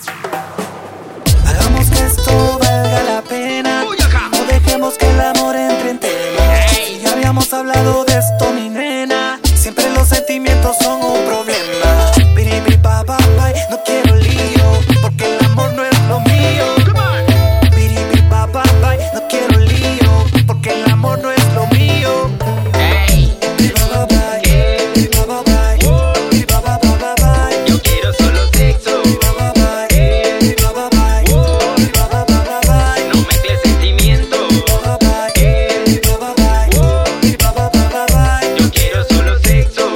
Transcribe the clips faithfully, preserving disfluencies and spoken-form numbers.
Hagamos que esto valga la pena. No dejemos que el amor entre en tema. Si ya habíamos hablado de esto, mi nena, siempre los sentimientos son un problema. Biribi pa pa pa, no quiero lío, porque el amor no es lo mío. Biribi pa pa pa, no quiero lío, porque el amor no es lo mío. Yo quiero solo sexo. No mezcles sentimientos. Yo quiero solo sexo.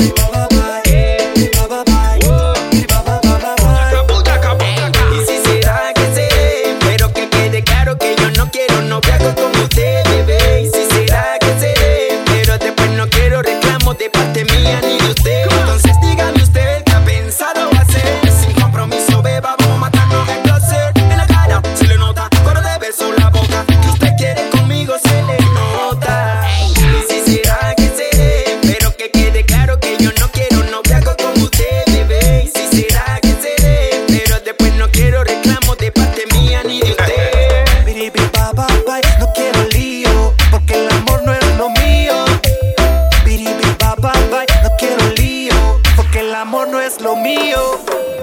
Y si será que seré, pero que quede claro que yo no quiero noviazgo con usted, bebé. Y si será que seré, pero después no quiero reclamos de parte mía ni de usted. Entonces dígame usted qué ha pensado hacer. Sin compromiso, beba, vamos a matarnos de placer. En la cara se le nota, cuando de beso la boca, que usted quiere conmigo se le nota. Y si será que seré, pero que quede claro que yo no quiero noviazgo con usted, bebé. Y si será que seré, pero después no quiero reclamos de parte mía ni de usted. Biribi pa pa pa, no quiero lío, porque el amor no es lo mío. Biribi pa pa pa, no quiero lío, porque el amor no es lo mío.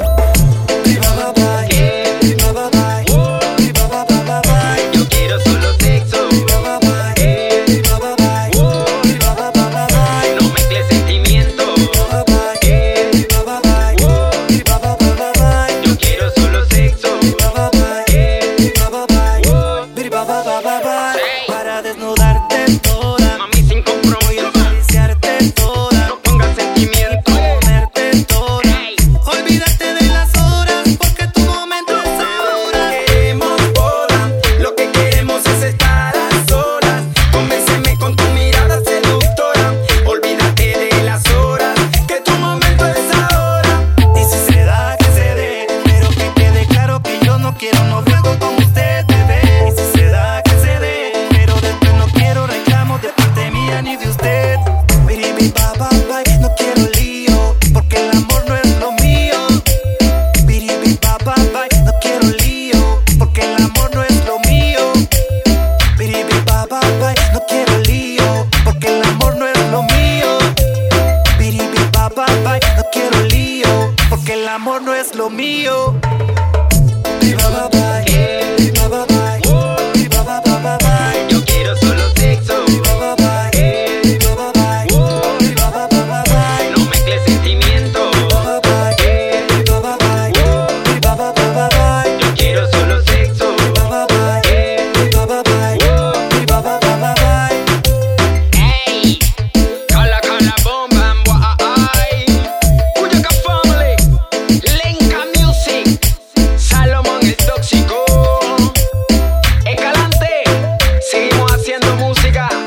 Yo quiero solo sexo. No mezcles sentimientos. Yo quiero solo sexo. Para desnudarte toda, Mami, sin compromiso, acariciarte toda, no pongas sentimientos. ponerte toda. Olvídate de las horas, porque tu momento es ahora. Queremos boda, lo que queremos es estar a solas. Convénceme con tu mirada seductora. Olvídate de las horas, que tu momento es ahora. Y si se da, que se dé, pero que quede claro que yo no quiero noviazgo con usted, bebé. Y si se da, que se dé, pero después no quiero reclamos de parte mía ni de usted. Biribi pa pa pa, no quiero lío, porque el amor no es lo mío. Biribi pa pa pa, no quiero lío, porque el amor no es lo mío. Biribi pa pa pa, no quiero lío, porque el amor no es lo mío. Biribi pa pa pa, no quiero lío, porque el amor no es lo mío. Yo quiero solo sexo. No mezcles sentimientos. Yo quiero solo sexo. Ey, cala cala bomba, ay. Uyaka family, Lenka Music, Salomón el tóxico. Escalante, seguimos haciendo música.